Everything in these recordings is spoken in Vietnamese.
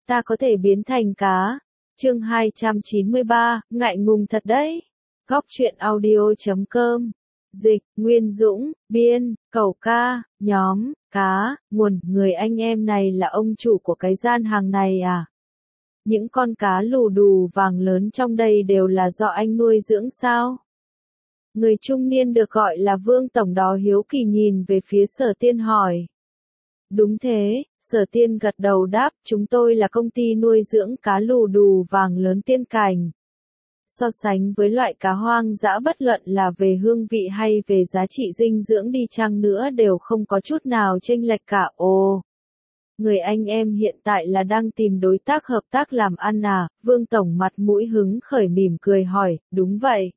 ta có thể biến thành cá. Chương 293, ngại ngùng thật đấy. Góc truyện audio.com. Dịch, Nguyên Dũng, biên, Cẩu Ca, nhóm, cá, nguồn, người anh em này là ông chủ của cái gian hàng này à? Những con cá lù đù vàng lớn trong đây đều là do anh nuôi dưỡng sao? Người trung niên được gọi là Vương Tổng đó hiếu kỳ nhìn về phía Sở Tiên hỏi. Đúng thế, Sở Tiên gật đầu đáp, chúng tôi là công ty nuôi dưỡng cá lù đù vàng lớn Tiên Cảnh. So sánh với loại cá hoang dã bất luận là về hương vị hay về giá trị dinh dưỡng đi chăng nữa đều không có chút nào chênh lệch cả. Ồ, người anh em hiện tại là đang tìm đối tác hợp tác làm ăn à? Vương Tổng mặt mũi hứng khởi mỉm cười hỏi, đúng vậy.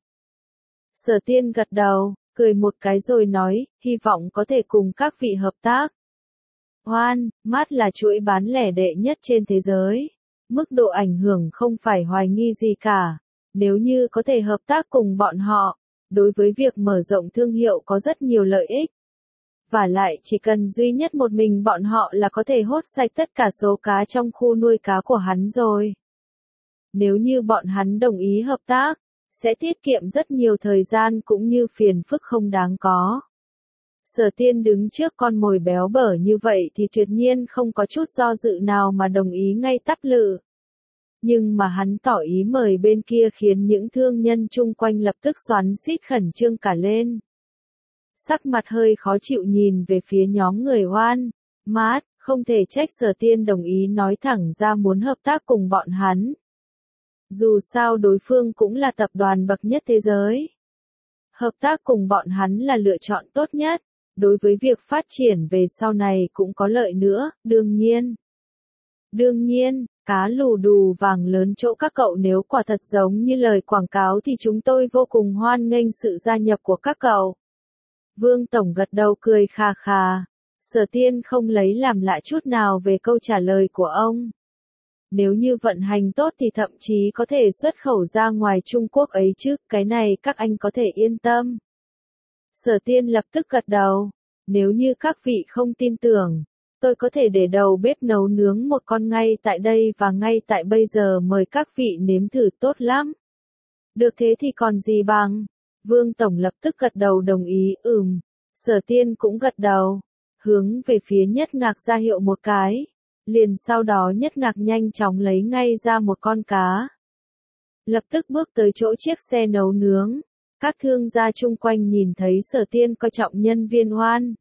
Sở Tiên gật đầu, cười một cái rồi nói, hy vọng có thể cùng các vị hợp tác. Hoan, Mart là chuỗi bán lẻ đệ nhất trên thế giới. Mức độ ảnh hưởng không phải hoài nghi gì cả. Nếu như có thể hợp tác cùng bọn họ, đối với việc mở rộng thương hiệu có rất nhiều lợi ích. Và lại chỉ cần duy nhất một mình bọn họ là có thể hốt sạch tất cả số cá trong khu nuôi cá của hắn rồi. Nếu như bọn hắn đồng ý hợp tác, sẽ tiết kiệm rất nhiều thời gian cũng như phiền phức không đáng có. Sở Tiên đứng trước con mồi béo bở như vậy thì tuyệt nhiên không có chút do dự nào mà đồng ý ngay tắp lự. Nhưng mà hắn tỏ ý mời bên kia khiến những thương nhân chung quanh lập tức xoắn xít khẩn trương cả lên. Sắc mặt hơi khó chịu nhìn về phía nhóm người Hoan, Mart, không thể trách Sở Tiên đồng ý nói thẳng ra muốn hợp tác cùng bọn hắn. Dù sao đối phương cũng là tập đoàn bậc nhất thế giới. Hợp tác cùng bọn hắn là lựa chọn tốt nhất, đối với việc phát triển về sau này cũng có lợi nữa, đương nhiên. Đương nhiên, cá lù đù vàng lớn chỗ các cậu nếu quả thật giống như lời quảng cáo thì chúng tôi vô cùng hoan nghênh sự gia nhập của các cậu. Vương Tổng gật đầu cười khà khà. Sở Tiên không lấy làm lạ chút nào về câu trả lời của ông. Nếu như vận hành tốt thì thậm chí có thể xuất khẩu ra ngoài Trung Quốc ấy chứ, cái này các anh có thể yên tâm. Sở Tiên lập tức gật đầu. Nếu như các vị không tin tưởng, tôi có thể để đầu bếp nấu nướng một con ngay tại đây và ngay tại bây giờ mời các vị nếm thử tốt lắm. Được thế thì còn gì bằng. Vương Tổng lập tức gật đầu đồng ý, Sở Tiên cũng gật đầu. Hướng về phía Nhất Ngạc ra hiệu một cái. Liền sau đó Nhất Ngạc nhanh chóng lấy ngay ra một con cá. Lập tức bước tới chỗ chiếc xe nấu nướng. Các thương gia chung quanh nhìn thấy Sở Tiên coi trọng nhân viên Hoan.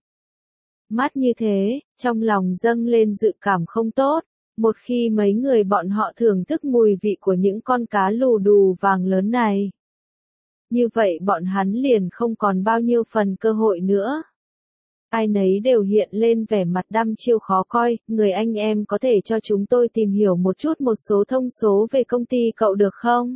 Mát như thế, trong lòng dâng lên dự cảm không tốt. Một khi mấy người bọn họ thưởng thức mùi vị của những con cá lù đù vàng lớn này. Như vậy bọn hắn liền không còn bao nhiêu phần cơ hội nữa. Ai nấy đều hiện lên vẻ mặt đăm chiêu khó coi, người anh em có thể cho chúng tôi tìm hiểu một chút một số thông số về công ty cậu được không?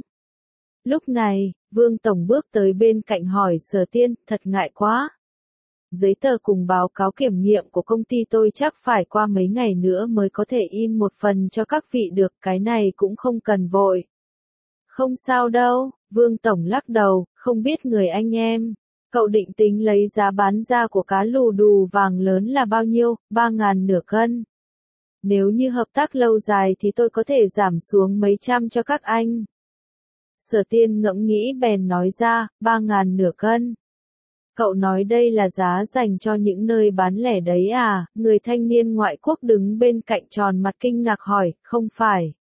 Lúc này, Vương Tổng bước tới bên cạnh hỏi Sở Tiên, thật ngại quá. Giấy tờ cùng báo cáo kiểm nghiệm của công ty tôi chắc phải qua mấy ngày nữa mới có thể in một phần cho các vị được, cái này cũng không cần vội. Không sao đâu, Vương Tổng lắc đầu, không biết người anh em. Cậu định tính lấy giá bán ra của cá lù đù vàng lớn là bao nhiêu, 3.000 nửa cân. Nếu như hợp tác lâu dài thì tôi có thể giảm xuống mấy trăm cho các anh. Sở Tiên ngẫm nghĩ bèn nói ra, 3.000 nửa cân. Cậu nói đây là giá dành cho những nơi bán lẻ đấy à? Người thanh niên ngoại quốc đứng bên cạnh tròn mặt kinh ngạc hỏi, không phải.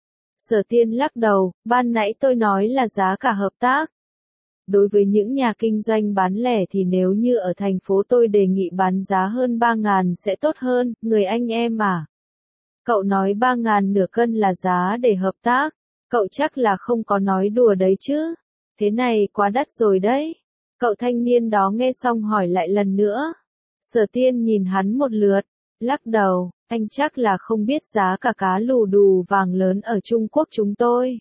Sở Tiên lắc đầu, ban nãy tôi nói là giá cả hợp tác. Đối với những nhà kinh doanh bán lẻ thì nếu như ở thành phố tôi đề nghị bán giá hơn 3.000 sẽ tốt hơn, người anh em à. Cậu nói 3.000 nửa cân là giá để hợp tác, cậu chắc là không có nói đùa đấy chứ. Thế này quá đắt rồi đấy. Cậu thanh niên đó nghe xong hỏi lại lần nữa. Sở Tiên nhìn hắn một lượt, lắc đầu, anh chắc là không biết giá cả cá lù đù vàng lớn ở Trung Quốc chúng tôi.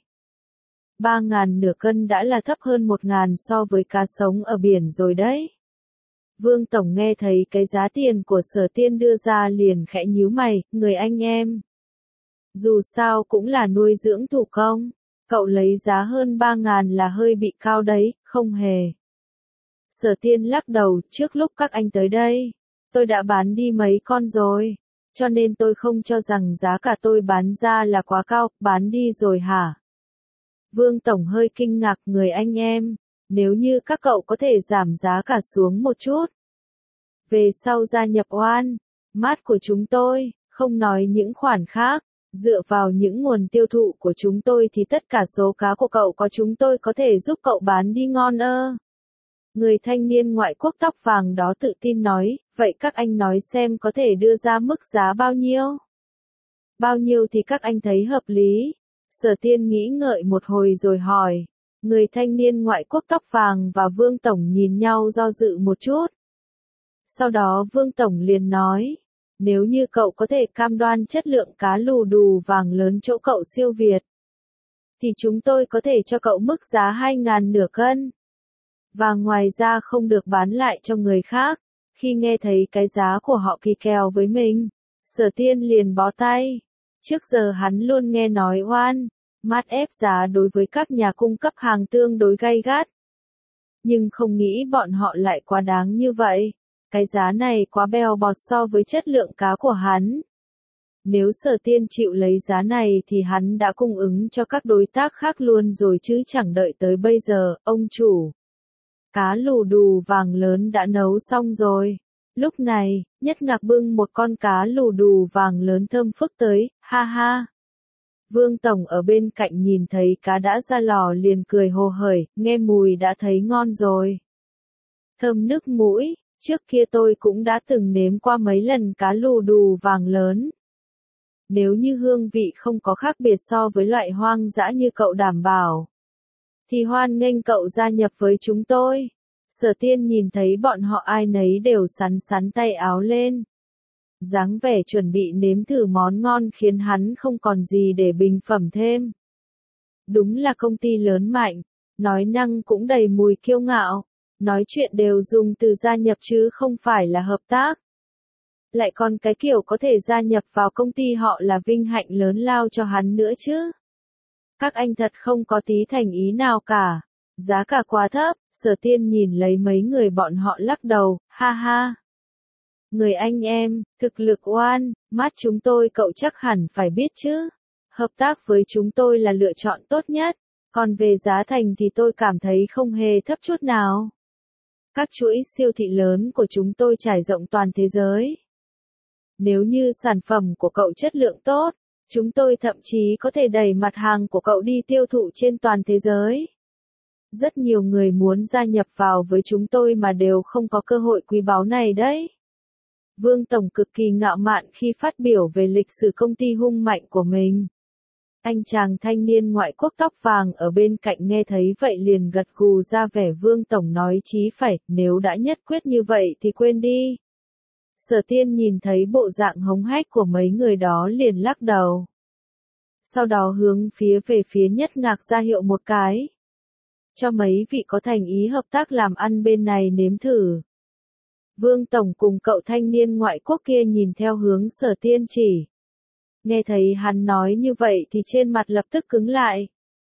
3.000 nửa cân đã là thấp hơn 1.000 so với cá sống ở biển rồi đấy. Vương Tổng nghe thấy cái giá tiền của Sở Tiên đưa ra liền khẽ nhíu mày, người anh em. Dù sao cũng là nuôi dưỡng thủ công, cậu lấy giá hơn 3.000 là hơi bị cao đấy, không hề. Sở Tiên lắc đầu, trước lúc các anh tới đây, tôi đã bán đi mấy con rồi. cho nên tôi không cho rằng giá cả tôi bán ra là quá cao, bán đi rồi hả? Vương Tổng hơi kinh ngạc, người anh em, nếu như các cậu có thể giảm giá cả xuống một chút. Về sau gia nhập Oan Mart của chúng tôi, không nói những khoản khác, dựa vào những nguồn tiêu thụ của chúng tôi thì tất cả số cá của cậu có chúng tôi có thể giúp cậu bán đi ngon ơ. Người thanh niên ngoại quốc tóc vàng đó tự tin nói, vậy các anh nói xem có thể đưa ra mức giá bao nhiêu? Bao nhiêu thì các anh thấy hợp lý? Sở Tiên nghĩ ngợi một hồi rồi hỏi. Người thanh niên ngoại quốc tóc vàng và Vương Tổng nhìn nhau do dự một chút. Sau đó Vương Tổng liền nói, nếu như cậu có thể cam đoan chất lượng cá lù đù vàng lớn chỗ cậu siêu việt, thì chúng tôi có thể cho cậu mức giá 2.000 nửa cân. Và ngoài ra không được bán lại cho người khác. Khi nghe thấy cái giá của họ kỳ kèo với mình, Sở Tiên liền bó tay. Trước giờ hắn luôn nghe nói Oan Mart ép giá đối với các nhà cung cấp hàng tương đối gay gắt. Nhưng không nghĩ bọn họ lại quá đáng như vậy. Cái giá này quá bèo bọt so với chất lượng cá của hắn. Nếu Sở Tiên chịu lấy giá này thì hắn đã cung ứng cho các đối tác khác luôn rồi chứ chẳng đợi tới bây giờ, ông chủ. Cá lù đù vàng lớn đã nấu xong rồi. Lúc này, Nhất Ngạc bưng một con cá lù đù vàng lớn thơm phức tới, ha ha. Vương Tổng ở bên cạnh nhìn thấy cá đã ra lò liền cười hồ hởi, nghe mùi đã thấy ngon rồi. Thơm nức mũi, trước kia tôi cũng đã từng nếm qua mấy lần cá lù đù vàng lớn. Nếu như hương vị không có khác biệt so với loại hoang dã như cậu đảm bảo, thì hoan nghênh cậu gia nhập với chúng tôi. Sở Tiên nhìn thấy bọn họ ai nấy đều sắn sắn tay áo lên. Dáng vẻ chuẩn bị nếm thử món ngon khiến hắn không còn gì để bình phẩm thêm. Đúng là công ty lớn mạnh, nói năng cũng đầy mùi kiêu ngạo, nói chuyện đều dùng từ gia nhập chứ không phải là hợp tác. Lại còn cái kiểu có thể gia nhập vào công ty họ là vinh hạnh lớn lao cho hắn nữa chứ. Các anh thật không có tí thành ý nào cả. Giá cả quá thấp, Sở Tiên nhìn lấy mấy người bọn họ lắc đầu, ha ha. Người anh em, thực lực Oan Mart chúng tôi cậu chắc hẳn phải biết chứ. Hợp tác với chúng tôi là lựa chọn tốt nhất, còn về giá thành thì tôi cảm thấy không hề thấp chút nào. Các chuỗi siêu thị lớn của chúng tôi trải rộng toàn thế giới. Nếu như sản phẩm của cậu chất lượng tốt, chúng tôi thậm chí có thể đẩy mặt hàng của cậu đi tiêu thụ trên toàn thế giới. Rất nhiều người muốn gia nhập vào với chúng tôi mà đều không có cơ hội quý báu này đấy. Vương Tổng cực kỳ ngạo mạn khi phát biểu về lịch sử công ty hung mạnh của mình. Anh chàng thanh niên ngoại quốc tóc vàng ở bên cạnh nghe thấy vậy liền gật gù ra vẻ Vương Tổng nói chí phải, nếu đã nhất quyết như vậy thì quên đi. Sở Tiên nhìn thấy bộ dạng hống hách của mấy người đó liền lắc đầu. Sau đó hướng về phía Nhất Ngạc ra hiệu một cái. Cho mấy vị có thành ý hợp tác làm ăn bên này nếm thử. Vương Tổng cùng cậu thanh niên ngoại quốc kia nhìn theo hướng Sở Tiên chỉ. Nghe thấy hắn nói như vậy thì trên mặt lập tức cứng lại.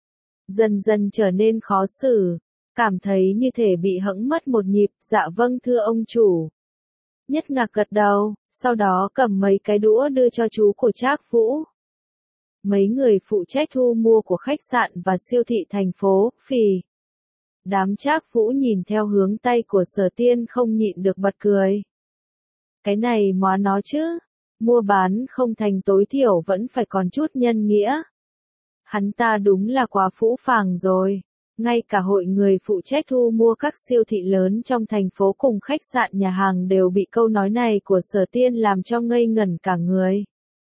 Dần dần trở nên khó xử, cảm thấy như thể bị hẫng mất một nhịp, dạ vâng thưa ông chủ. Nhất Ngạc gật đầu, sau đó cầm mấy cái đũa đưa cho chú của Trác Vũ. Mấy người phụ trách thu mua của khách sạn và siêu thị thành phố, phì. Đám Trác Vũ nhìn theo hướng tay của Sở Tiên không nhịn được bật cười. Cái này móa nó chứ, mua bán không thành tối thiểu vẫn phải còn chút nhân nghĩa. Hắn ta đúng là quá phũ phàng rồi. Ngay cả hội người phụ trách thu mua các siêu thị lớn trong thành phố cùng khách sạn nhà hàng đều bị câu nói này của Sở Tiên làm cho ngây ngẩn cả người.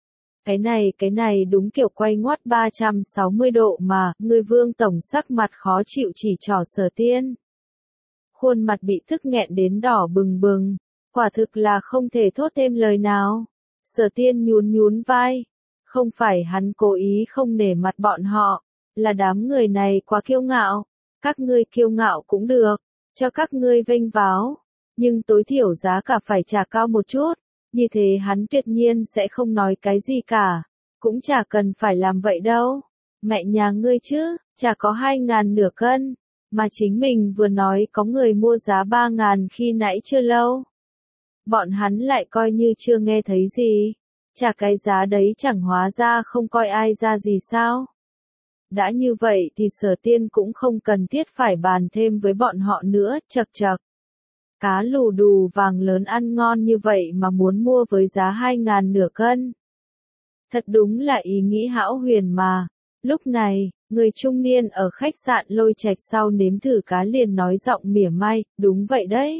Cái này đúng kiểu quay ngoắt 360 độ mà, người Vương Tổng sắc mặt khó chịu chỉ trỏ Sở Tiên. Khuôn mặt bị tức nghẹn đến đỏ bừng bừng, quả thực là không thể thốt thêm lời nào. Sở Tiên nhún nhún vai, không phải hắn cố ý không nể mặt bọn họ, là đám người này quá kiêu ngạo. Các ngươi kiêu ngạo cũng được, cho các ngươi vênh váo, nhưng tối thiểu giá cả phải trả cao một chút. Như thế hắn tuyệt nhiên sẽ không nói cái gì cả, cũng chả cần phải làm vậy đâu. Mẹ nhà ngươi chứ, chả có 2.000 nửa cân, mà chính mình vừa nói có người mua giá 3.000 khi nãy chưa lâu. Bọn hắn lại coi như chưa nghe thấy gì. Trả cái giá đấy chẳng hóa ra không coi ai ra gì sao? Đã như vậy thì Sở Tiên cũng không cần thiết phải bàn thêm với bọn họ nữa, chậc chậc. Cá lù đù vàng lớn ăn ngon như vậy mà muốn mua với giá 2.000 nửa cân. Thật đúng là ý nghĩ hão huyền mà. Lúc này, người trung niên ở khách sạn Lôi Trạch sau nếm thử cá liền nói giọng mỉa mai, đúng vậy đấy.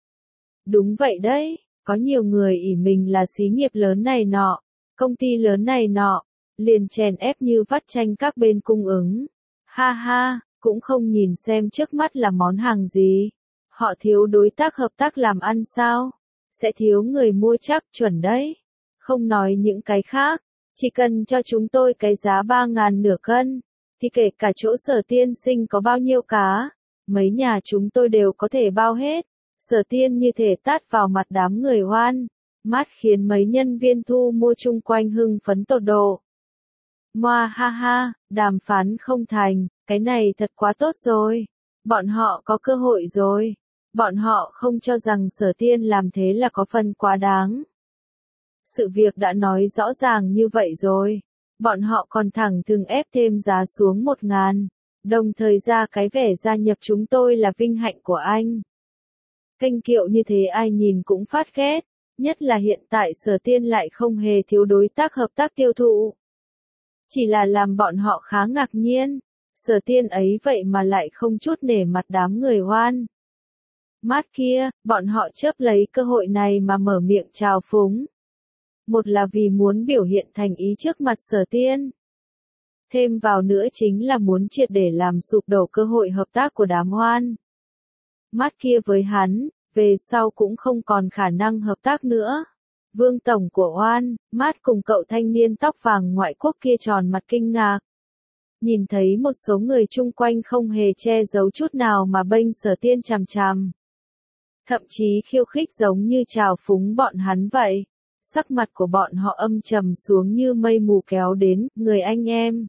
Đúng vậy đấy, có nhiều người ỷ mình là xí nghiệp lớn này nọ, công ty lớn này nọ, liền chèn ép như vắt chanh các bên cung ứng. Ha ha, cũng không nhìn xem trước mắt là món hàng gì. Họ thiếu đối tác hợp tác làm ăn sao? Sẽ thiếu người mua chắc chuẩn đấy. Không nói những cái khác, chỉ cần cho chúng tôi cái giá 3.000 nửa cân, thì kể cả chỗ Sở tiên sinh có bao nhiêu cá, mấy nhà chúng tôi đều có thể bao hết. Sở tiên như thể tát vào mặt đám người hoan, mát khiến mấy nhân viên thu mua chung quanh hưng phấn tột độ. Moa ha ha, đàm phán không thành, cái này thật quá tốt rồi. Bọn họ có cơ hội rồi. Bọn họ không cho rằng Sở tiên làm thế là có phần quá đáng. Sự việc đã nói rõ ràng như vậy rồi. Bọn họ còn thẳng thừng ép thêm giá xuống 1.000, đồng thời ra cái vẻ gia nhập chúng tôi là vinh hạnh của anh. Kênh kiệu như thế ai nhìn cũng phát ghét, nhất là hiện tại Sở tiên lại không hề thiếu đối tác hợp tác tiêu thụ. Chỉ là làm bọn họ khá ngạc nhiên, Sở tiên ấy vậy mà lại không chút nể mặt đám người hoan. Mát kia, bọn họ chớp lấy cơ hội này mà mở miệng chào phúng. Một là vì muốn biểu hiện thành ý trước mặt Sở tiên. Thêm vào nữa chính là muốn triệt để làm sụp đổ cơ hội hợp tác của đám hoan. Mát kia với hắn, về sau cũng không còn khả năng hợp tác nữa. Vương tổng của Hoan, Mát cùng cậu thanh niên tóc vàng ngoại quốc kia tròn mặt kinh ngạc. Nhìn thấy một số người chung quanh không hề che giấu chút nào mà bênh Sở tiên chằm chằm. Thậm chí khiêu khích giống như chào phúng bọn hắn vậy. Sắc mặt của bọn họ âm trầm xuống như mây mù kéo đến, người anh em.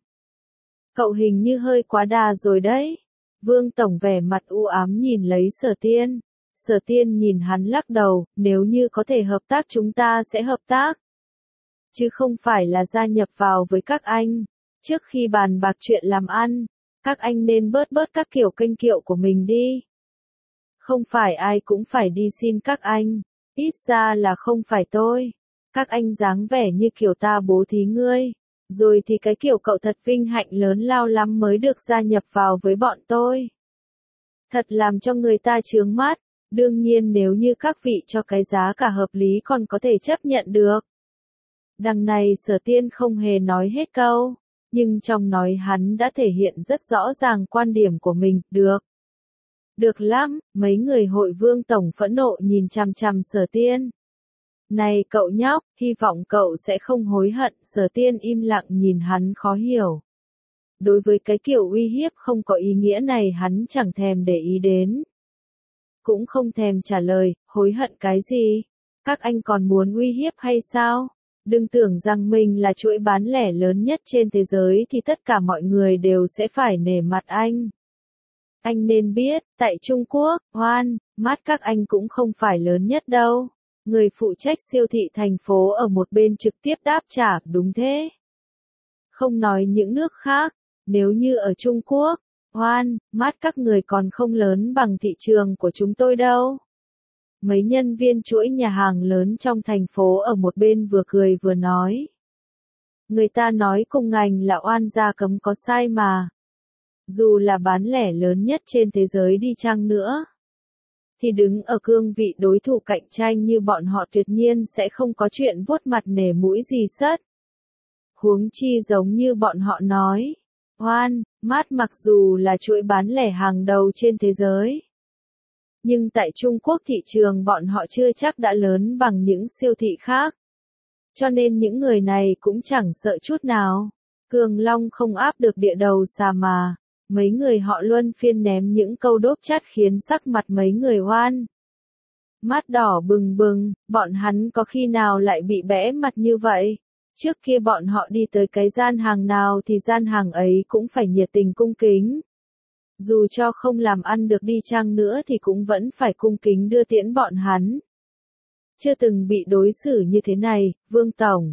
Cậu hình như hơi quá đà rồi đấy. Vương tổng vẻ mặt u ám nhìn lấy Sở tiên. Sở tiên nhìn hắn lắc đầu, nếu như có thể hợp tác chúng ta sẽ hợp tác. Chứ không phải là gia nhập vào với các anh. Trước khi bàn bạc chuyện làm ăn, các anh nên bớt các kiểu kênh kiệu của mình đi. Không phải ai cũng phải đi xin các anh, ít ra là không phải tôi. Các anh dáng vẻ như kiểu ta bố thí ngươi, rồi thì cái kiểu cậu thật vinh hạnh lớn lao lắm mới được gia nhập vào với bọn tôi. Thật làm cho người ta chướng mắt, đương nhiên nếu như các vị cho cái giá cả hợp lý còn có thể chấp nhận được. Đằng này Sở tiên không hề nói hết câu, nhưng trong nói hắn đã thể hiện rất rõ ràng quan điểm của mình, được. Được lắm, mấy người hội Vương tổng phẫn nộ nhìn chằm chằm Sở tiên. Này cậu nhóc, hy vọng cậu sẽ không hối hận, Sở tiên im lặng nhìn hắn khó hiểu. Đối với cái kiểu uy hiếp không có ý nghĩa này hắn chẳng thèm để ý đến. Cũng không thèm trả lời, hối hận cái gì? Các anh còn muốn uy hiếp hay sao? Đừng tưởng rằng mình là chuỗi bán lẻ lớn nhất trên thế giới thì tất cả mọi người đều sẽ phải nể mặt anh. Anh nên biết, tại Trung Quốc, Hoan, Mát các anh cũng không phải lớn nhất đâu. Người phụ trách siêu thị thành phố ở một bên trực tiếp đáp trả, đúng thế. Không nói những nước khác, nếu như ở Trung Quốc, Hoan, Mát các người còn không lớn bằng thị trường của chúng tôi đâu. Mấy nhân viên chuỗi nhà hàng lớn trong thành phố ở một bên vừa cười vừa nói. Người ta nói cùng ngành là oan gia cấm có sai mà. Dù là bán lẻ lớn nhất trên thế giới đi chăng nữa, thì đứng ở cương vị đối thủ cạnh tranh như bọn họ tuyệt nhiên sẽ không có chuyện vuốt mặt nể mũi gì sất. Huống chi giống như bọn họ nói, Hoan, Mát mặc dù là chuỗi bán lẻ hàng đầu trên thế giới, nhưng tại Trung Quốc thị trường bọn họ chưa chắc đã lớn bằng những siêu thị khác. Cho nên những người này cũng chẳng sợ chút nào. Cường Long không áp được địa đầu xà mà. Mấy người họ luân phiên ném những câu đốp chát khiến sắc mặt mấy người Hoan Mát đỏ bừng bừng, bọn hắn có khi nào lại bị bẽ mặt như vậy? Trước kia bọn họ đi tới cái gian hàng nào thì gian hàng ấy cũng phải nhiệt tình cung kính. Dù cho không làm ăn được đi chăng nữa thì cũng vẫn phải cung kính đưa tiễn bọn hắn. Chưa từng bị đối xử như thế này, Vương tổng.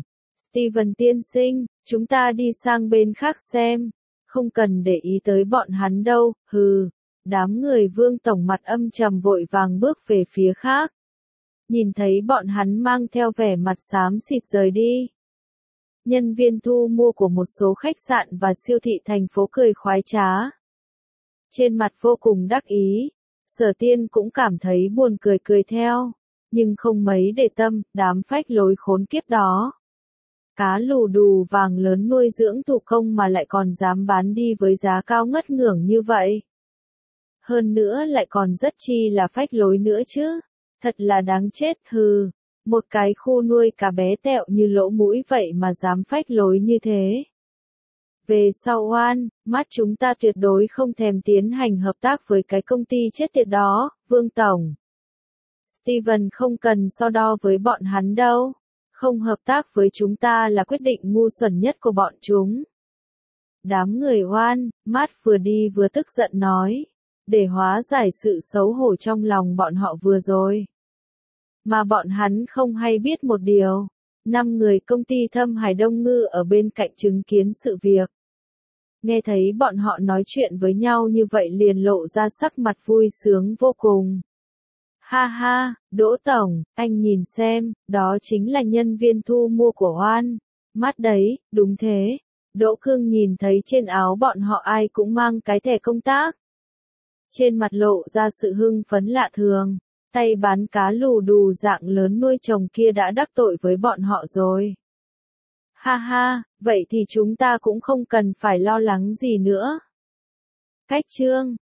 Steven tiên sinh, chúng ta đi sang bên khác xem. Không cần để ý tới bọn hắn đâu, hừ. Đám người Vương tổng mặt âm trầm vội vàng bước về phía khác. Nhìn thấy bọn hắn mang theo vẻ mặt xám xịt rời đi. Nhân viên thu mua của một số khách sạn và siêu thị thành phố cười khoái trá. Trên mặt vô cùng đắc ý, Sở Tiên cũng cảm thấy buồn cười cười theo, nhưng không mấy để tâm, đám phách lối khốn kiếp đó. Cá lù đù vàng lớn nuôi dưỡng thủ công mà lại còn dám bán đi với giá cao ngất ngưởng như vậy. Hơn nữa lại còn rất chi là phách lối nữa chứ, thật là đáng chết hừ, một cái khu nuôi cá bé tẹo như lỗ mũi vậy mà dám phách lối như thế. Về sau oan, mắt chúng ta tuyệt đối không thèm tiến hành hợp tác với cái công ty chết tiệt đó, Vương Tổng. Steven không cần so đo với bọn hắn đâu. Không hợp tác với chúng ta là quyết định ngu xuẩn nhất của bọn chúng. Đám người oan, Matt vừa đi vừa tức giận nói, để hóa giải sự xấu hổ trong lòng bọn họ vừa rồi. Mà bọn hắn không hay biết một điều, 5 người công ty Thâm Hải Đông Ngư ở bên cạnh chứng kiến sự việc. Nghe thấy bọn họ nói chuyện với nhau như vậy liền lộ ra sắc mặt vui sướng vô cùng. Ha ha, Đỗ Tổng, anh nhìn xem, đó chính là nhân viên thu mua của Oan. Mắt đấy, đúng thế. Đỗ Cương nhìn thấy trên áo bọn họ ai cũng mang cái thẻ công tác. Trên mặt lộ ra sự hưng phấn lạ thường, tay bán cá lù đù dạng lớn nuôi chồng kia đã đắc tội với bọn họ rồi. Ha ha, vậy thì chúng ta cũng không cần phải lo lắng gì nữa. Cách chương